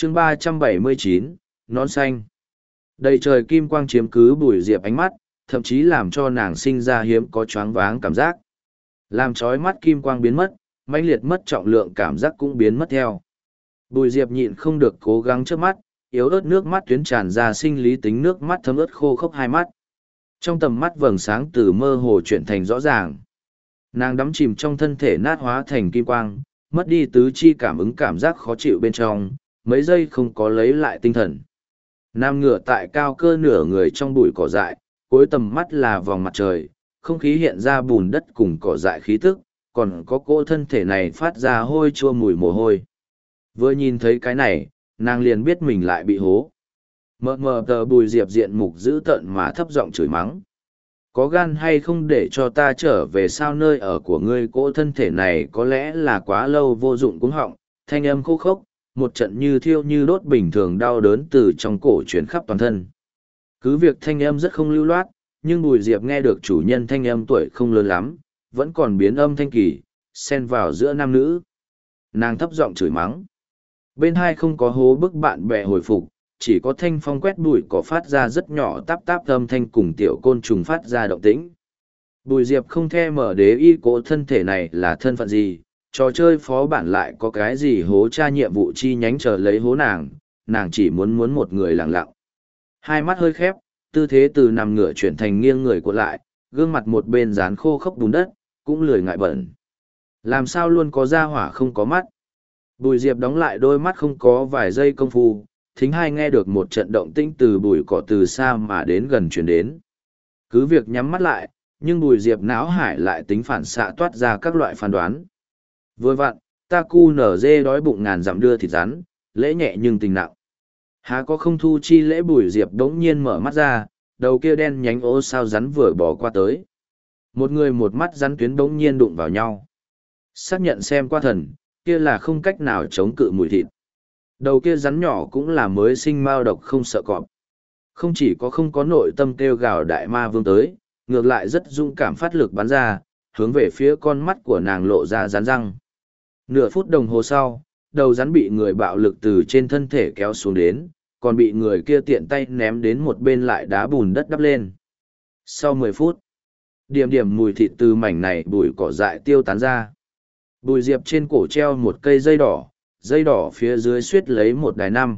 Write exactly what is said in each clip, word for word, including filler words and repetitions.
chương ba trăm bảy mươi chín, nón xanh. Đầy trời kim quang chiếm cứ Bùi Diệp ánh mắt, thậm chí làm cho nàng sinh ra hiếm có choáng váng cảm giác. Làm chói mắt kim quang biến mất, mãnh liệt mất trọng lượng cảm giác cũng biến mất theo. Bùi Diệp nhịn không được cố gắng trước mắt, yếu ớt nước mắt tuyến tràn ra sinh lý tính nước mắt thấm ướt khô khốc hai mắt. Trong tầm mắt vầng sáng từ mơ hồ chuyển thành rõ ràng. Nàng đắm chìm trong thân thể nát hóa thành kim quang, mất đi tứ chi cảm ứng cảm giác khó chịu bên trong, mấy giây không có lấy lại tinh thần. Nam ngửa tại cao cơ nửa người trong bụi cỏ dại, cuối tầm mắt là vòng mặt trời, không khí hiện ra bùn đất cùng cỏ dại khí tức, còn có cỗ thân thể này phát ra hôi chua mùi mồ hôi. Vừa nhìn thấy cái này, nàng liền biết mình lại bị hố. Mờ mờ tờ Bùi Diệp diện mục dữ tợn mà thấp giọng chửi mắng. Có gan hay không để cho ta trở về sao nơi ở của ngươi, cỗ thân thể này có lẽ là quá lâu vô dụng cúng họng, thanh âm khô khốc, một trận như thiêu như đốt bình thường đau đớn từ trong cổ chuyển khắp toàn thân. Cứ việc thanh âm rất không lưu loát, nhưng Bùi Diệp nghe được chủ nhân thanh âm tuổi không lớn lắm, vẫn còn biến âm thanh kỳ, xen vào giữa nam nữ. Nàng thấp giọng chửi mắng. Bên hai không có hố bức bạn bè hồi phục, chỉ có thanh phong quét bụi cỏ phát ra rất nhỏ táp táp âm thanh cùng tiểu côn trùng phát ra động tĩnh. Bùi Diệp không the mở đế y cố thân thể này là thân phận gì, trò chơi phó bản lại có cái gì hố tra nhiệm vụ chi nhánh chờ lấy hố nàng, nàng chỉ muốn muốn một người lặng lặng. Hai mắt hơi khép, tư thế từ nằm ngửa chuyển thành nghiêng người cuộn lại, gương mặt một bên dán khô khốc bùn đất, cũng lười ngại bẩn. Làm sao luôn có da hỏa không có mắt. Bùi Diệp đóng lại đôi mắt không có vài giây công phu, thính hai nghe được một trận động tĩnh từ bụi cỏ từ xa mà đến gần chuyển đến. Cứ việc nhắm mắt lại, nhưng Bùi Diệp não hải lại tính phản xạ toát ra các loại phán đoán. Vừa vặn, ta cu nở dê đói bụng ngàn dặm đưa thịt rắn, lễ nhẹ nhưng tình nặng. Há có không thu chi lễ. Bùi Diệp đống nhiên mở mắt ra, đầu kia đen nhánh ô sao rắn vừa bỏ qua tới. Một người một mắt rắn tuyến đống nhiên đụng vào nhau. Xác nhận xem qua thần, kia là không cách nào chống cự mùi thịt. Đầu kia rắn nhỏ cũng là mới sinh mao độc không sợ cọp. Không chỉ có không có nội tâm kêu gào đại ma vương tới, ngược lại rất dũng cảm phát lực bắn ra, hướng về phía con mắt của nàng lộ ra rắn răng. Nửa phút đồng hồ sau, đầu rắn bị người bạo lực từ trên thân thể kéo xuống đến, còn bị người kia tiện tay ném đến một bên lại đá bùn đất đắp lên. Sau mười phút, điểm điểm mùi thịt từ mảnh này bụi cỏ dại tiêu tán ra. Bùi Diệp trên cổ treo một cây dây đỏ, dây đỏ phía dưới suýt lấy một đài năm.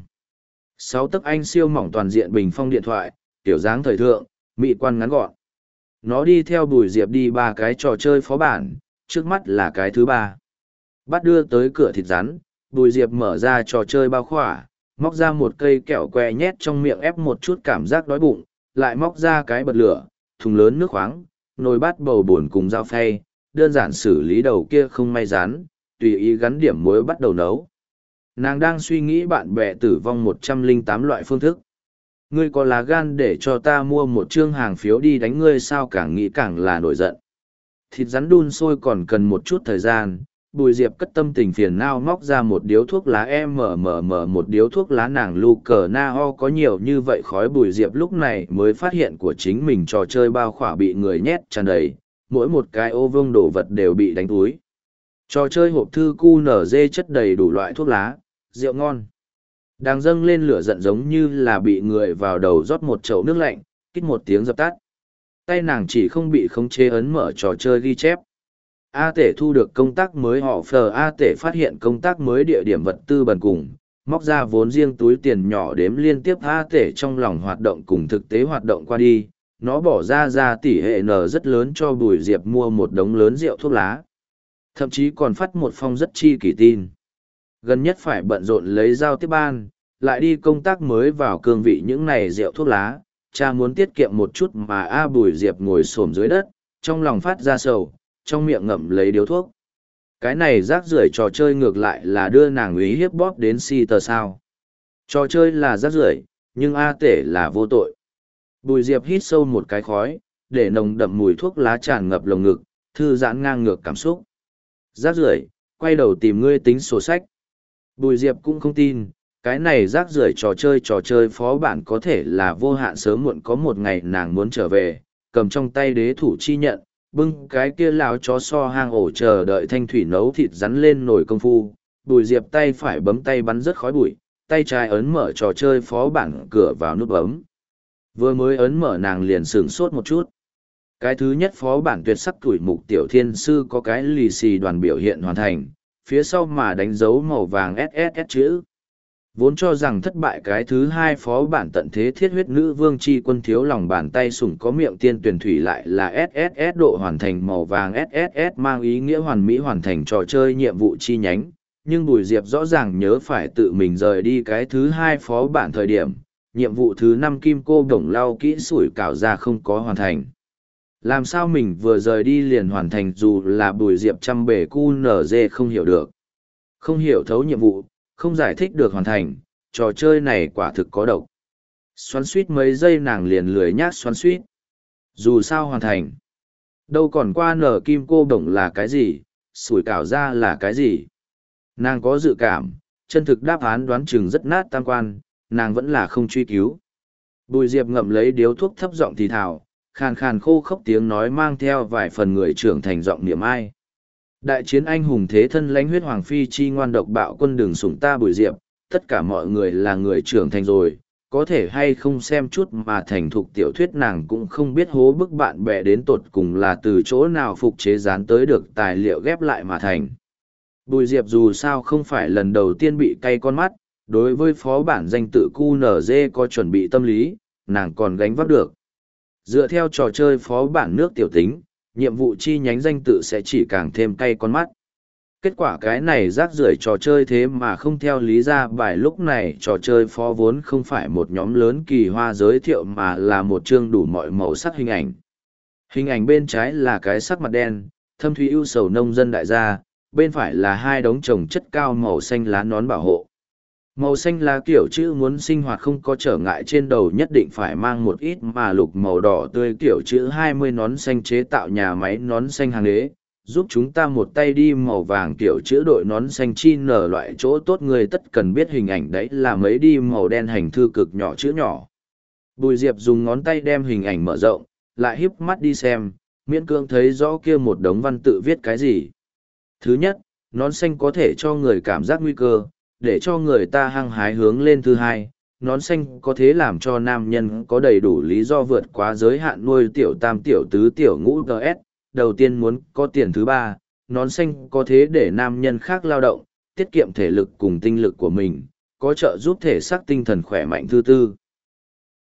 Sáu tấc anh siêu mỏng toàn diện bình phong điện thoại, tiểu dáng thời thượng, mỹ quan ngắn gọn. Nó đi theo Bùi Diệp đi ba cái trò chơi phó bản, trước mắt là cái thứ ba. Bắt đưa tới cửa thịt rắn, Bùi Diệp mở ra trò chơi bao khỏa, móc ra một cây kẹo que nhét trong miệng ép một chút cảm giác đói bụng, lại móc ra cái bật lửa, thùng lớn nước khoáng, nồi bát bầu bồn cùng dao phay, đơn giản xử lý đầu kia không may rán, tùy ý gắn điểm muối bắt đầu nấu. Nàng đang suy nghĩ bạn bè tử vong một trăm lẻ tám loại phương thức. Ngươi có lá gan để cho ta mua một chương hàng phiếu đi đánh ngươi sao, càng nghĩ càng là nổi giận. Thịt rắn đun sôi còn cần một chút thời gian, Bùi Diệp cất tâm tình phiền nao móc ra một điếu thuốc lá em mở mở mở một điếu thuốc lá nàng lu cờ na ho có nhiều như vậy khói. Bùi Diệp lúc này mới phát hiện của chính mình trò chơi bao khỏa bị người nhét tràn đầy, mỗi một cái ô vương đồ vật đều bị đánh túi. Trò chơi hộp thư cu nở dê chất đầy đủ loại thuốc lá, rượu ngon. Đang dâng lên lửa giận giống như là bị người vào đầu rót một chậu nước lạnh, kít một tiếng dập tắt. Tay nàng chỉ không bị khống chế ấn mở trò chơi ghi chép. A Tể thu được công tác mới họ phờ A Tể phát hiện công tác mới địa điểm vật tư bần cùng, móc ra vốn riêng túi tiền nhỏ đếm liên tiếp A Tể trong lòng hoạt động cùng thực tế hoạt động qua đi, nó bỏ ra ra tỷ hệ N rất lớn cho Bùi Diệp mua một đống lớn rượu thuốc lá. Thậm chí còn phát một phong rất chi kỷ tin. Gần nhất phải bận rộn lấy giao tiếp ban, lại đi công tác mới vào cương vị những này rượu thuốc lá, cha muốn tiết kiệm một chút mà A Bùi Diệp ngồi xổm dưới đất, trong lòng phát ra sầu, trong miệng ngậm lấy điếu thuốc. Cái này rác rưởi trò chơi ngược lại là đưa nàng úy hiếp bóp đến si tờ sao. Trò chơi là rác rưởi, nhưng A Tể là vô tội. Bùi Diệp hít sâu một cái khói, để nồng đậm mùi thuốc lá tràn ngập lồng ngực, thư giãn ngang ngược cảm xúc. Rác rưởi, quay đầu tìm ngươi tính sổ sách. Bùi Diệp cũng không tin, cái này rác rưởi trò chơi trò chơi phó bản có thể là vô hạn sớm muộn có một ngày nàng muốn trở về, cầm trong tay đế thủ chi nhận, bưng cái kia lão chó so hang ổ chờ đợi thanh thủy nấu thịt rắn lên nồi công phu. Bùi Diệp tay phải bấm tay bắn rất khói bụi, tay trái ấn mở trò chơi phó bản cửa vào nút bấm. Vừa mới ấn mở nàng liền sửng sốt một chút. Cái thứ nhất phó bản tuyệt sắc tuổi mục tiểu thiên sư có cái lì xì đoàn biểu hiện hoàn thành, phía sau mà đánh dấu màu vàng ét ét ét chữ. Vốn cho rằng thất bại cái thứ hai phó bản tận thế thiết huyết nữ vương chi quân thiếu lòng bàn tay sủng có miệng tiên tuyển thủy lại là ét ét ét độ hoàn thành màu vàng ét ét ét mang ý nghĩa hoàn mỹ hoàn thành trò chơi nhiệm vụ chi nhánh. Nhưng Bùi Diệp rõ ràng nhớ phải tự mình rời đi cái thứ hai phó bản thời điểm, nhiệm vụ thứ năm kim cô đồng lau kỹ sủi cảo ra không có hoàn thành. Làm sao mình vừa rời đi liền hoàn thành dù là Bùi Diệp chăm bể cu nở dê không hiểu được. Không hiểu thấu nhiệm vụ, không giải thích được hoàn thành, trò chơi này quả thực có độc. Xoắn suýt mấy giây nàng liền lười nhác xoắn suýt. Dù sao hoàn thành. Đâu còn qua nở kim cô đồng là cái gì, sủi cảo ra là cái gì. Nàng có dự cảm, chân thực đáp án đoán chừng rất nát tam quan, nàng vẫn là không truy cứu. Bùi Diệp ngậm lấy điếu thuốc thấp giọng thì thào, khàn khàn khô khốc tiếng nói mang theo vài phần người trưởng thành giọng niệm ai. Đại chiến anh hùng thế thân lãnh huyết hoàng phi chi ngoan độc bạo quân đường sủng ta Bùi Diệp, tất cả mọi người là người trưởng thành rồi, có thể hay không xem chút mà thành thục tiểu thuyết nàng cũng không biết hố bức bạn bè đến tột cùng là từ chỗ nào phục chế dán tới được tài liệu ghép lại mà thành. Bùi Diệp dù sao không phải lần đầu tiên bị cay con mắt, đối với phó bản danh tự cu nở dê có chuẩn bị tâm lý, nàng còn gánh vác được. Dựa theo trò chơi phó bản nước tiểu tính, nhiệm vụ chi nhánh danh tự sẽ chỉ càng thêm cay con mắt. Kết quả cái này rác rưởi trò chơi thế mà không theo lý ra bài lúc này trò chơi phó vốn không phải một nhóm lớn kỳ hoa giới thiệu mà là một chương đủ mọi màu sắc hình ảnh. Hình ảnh bên trái là cái sắc mặt đen, thâm thúy ưu sầu nông dân đại gia, bên phải là hai đống trồng chất cao màu xanh lá nón bảo hộ. Màu xanh lá kiểu chữ muốn sinh hoạt không có trở ngại trên đầu nhất định phải mang một ít mà lục màu đỏ tươi kiểu chữ hai mươi nón xanh chế tạo nhà máy nón xanh hàng đế, giúp chúng ta một tay đi màu vàng kiểu chữ đội nón xanh chi nở loại chỗ tốt người tất cần biết hình ảnh đấy là mấy đi màu đen hành thư cực nhỏ chữ nhỏ. Bùi Diệp dùng ngón tay đem hình ảnh mở rộng, lại híp mắt đi xem, miễn cưỡng thấy rõ kia một đống văn tự viết cái gì. Thứ nhất, nón xanh có thể cho người cảm giác nguy cơ, để cho người ta hăng hái hướng lên. Thứ hai, nón xanh có thể làm cho nam nhân có đầy đủ lý do vượt quá giới hạn nuôi tiểu tam tiểu tứ tiểu ngũ gs. Đầu tiên muốn có tiền. Thứ ba, nón xanh có thể để nam nhân khác lao động, tiết kiệm thể lực cùng tinh lực của mình, có trợ giúp thể xác tinh thần khỏe mạnh. Thứ tư,